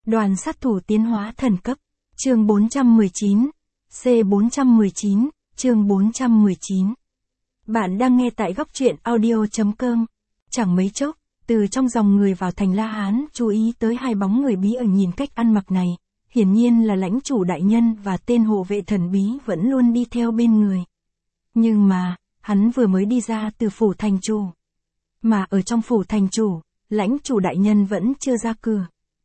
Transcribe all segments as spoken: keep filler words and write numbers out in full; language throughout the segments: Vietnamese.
Đoàn sát thủ tiến hóa thần cấp. Chương bốn trăm mười chín. C bốn trăm mười chín, chương bốn trăm mười chín. Bạn đang nghe tại góc truyện audio chấm com. Chẳng mấy chốc, từ trong dòng người vào thành La Hán chú ý tới hai bóng người bí ẩn nhìn cách ăn mặc này. Hiển nhiên là lãnh chủ đại nhân và tên hộ vệ thần bí vẫn luôn đi theo bên người. Nhưng mà, hắn vừa mới đi ra từ phủ thành chủ. Mà ở trong phủ thành chủ, lãnh chủ đại nhân vẫn chưa ra cửa.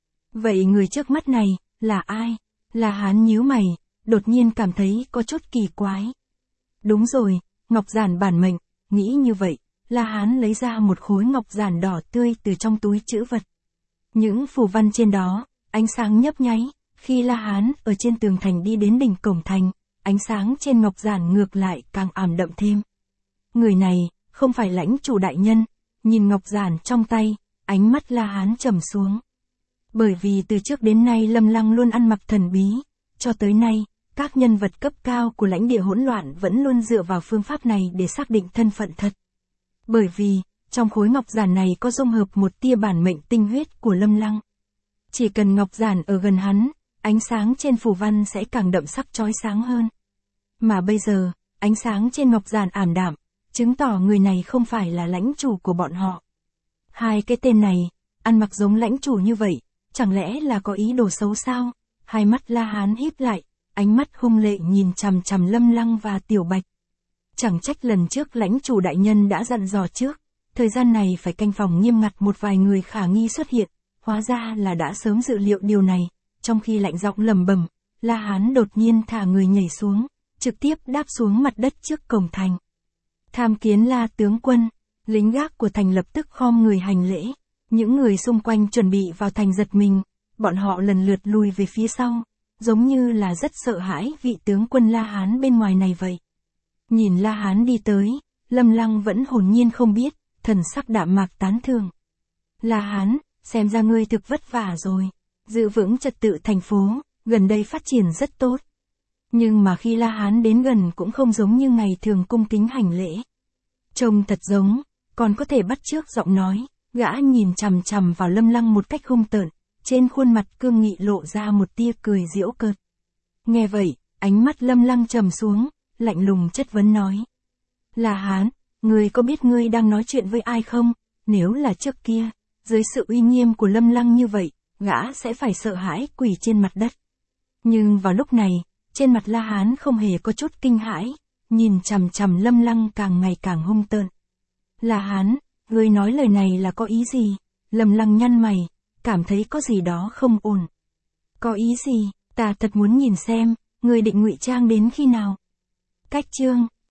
Vậy người trước mắt này, là ai? La Hán nhíu mày, đột nhiên cảm thấy có chút kỳ quái. Đúng rồi, ngọc giản bản mệnh, nghĩ như vậy, La Hán lấy ra một khối ngọc giản đỏ tươi từ trong túi trữ vật. Những phù văn trên đó, ánh sáng nhấp nháy, khi La Hán ở trên tường thành đi đến đỉnh cổng thành, ánh sáng trên ngọc giản ngược lại càng ảm đậm thêm. Người này, không phải lãnh chủ đại nhân, nhìn ngọc giản trong tay, ánh mắt La Hán trầm xuống. Bởi vì từ trước đến nay Lâm Lăng luôn ăn mặc thần bí, cho tới nay, các nhân vật cấp cao của lãnh địa hỗn loạn vẫn luôn dựa vào phương pháp này để xác định thân phận thật. Bởi vì, trong khối ngọc giản này có dung hợp một tia bản mệnh tinh huyết của Lâm Lăng. Chỉ cần ngọc giản ở gần hắn, ánh sáng trên phù văn sẽ càng đậm sắc chói sáng hơn. Mà bây giờ, ánh sáng trên ngọc giản ảm đạm, chứng tỏ người này không phải là lãnh chủ của bọn họ. Hai cái tên này, ăn mặc giống lãnh chủ như vậy, chẳng lẽ là có ý đồ xấu sao? Hai mắt La Hán híp lại, ánh mắt hung lệ nhìn chằm chằm Lâm Lăng và Tiểu Bạch. Chẳng trách lần trước lãnh chủ đại nhân đã dặn dò trước, thời gian này phải canh phòng nghiêm ngặt một vài người khả nghi xuất hiện, hóa ra là đã sớm dự liệu điều này. Trong khi lạnh giọng lẩm bẩm, La Hán đột nhiên thả người nhảy xuống, trực tiếp đáp xuống mặt đất trước cổng thành. Tham kiến La tướng quân, lính gác của thành lập tức khom người hành lễ. Những người xung quanh chuẩn bị vào thành giật mình, bọn họ lần lượt lùi về phía sau, giống như là rất sợ hãi vị tướng quân La Hán bên ngoài này vậy. Nhìn La Hán đi tới, Lâm Lăng vẫn hồn nhiên không biết, thần sắc đạm mạc tán thưởng. La Hán, xem ra ngươi thực vất vả rồi, giữ vững trật tự thành phố, gần đây phát triển rất tốt. Nhưng mà khi La Hán đến gần cũng không giống như ngày thường cung kính hành lễ. Trông thật giống, còn có thể bắt chước giọng nói. Gã nhìn chằm chằm vào Lâm Lăng một cách hung tợn, trên khuôn mặt cương nghị lộ ra một tia cười giễu cợt. Nghe vậy, ánh mắt Lâm Lăng trầm xuống, lạnh lùng chất vấn nói. La Hán, ngươi có biết ngươi đang nói chuyện với ai không? Nếu là trước kia, dưới sự uy nghiêm của Lâm Lăng như vậy, gã sẽ phải sợ hãi quỳ trên mặt đất. Nhưng vào lúc này, trên mặt La Hán không hề có chút kinh hãi, nhìn chằm chằm Lâm Lăng càng ngày càng hung tợn. La Hán, ngươi nói lời này là có ý gì? Lâm Lăng nhăn mày, cảm thấy có gì đó không ổn. Có ý gì? Ta thật muốn nhìn xem, ngươi định ngụy trang đến khi nào? Cách chương,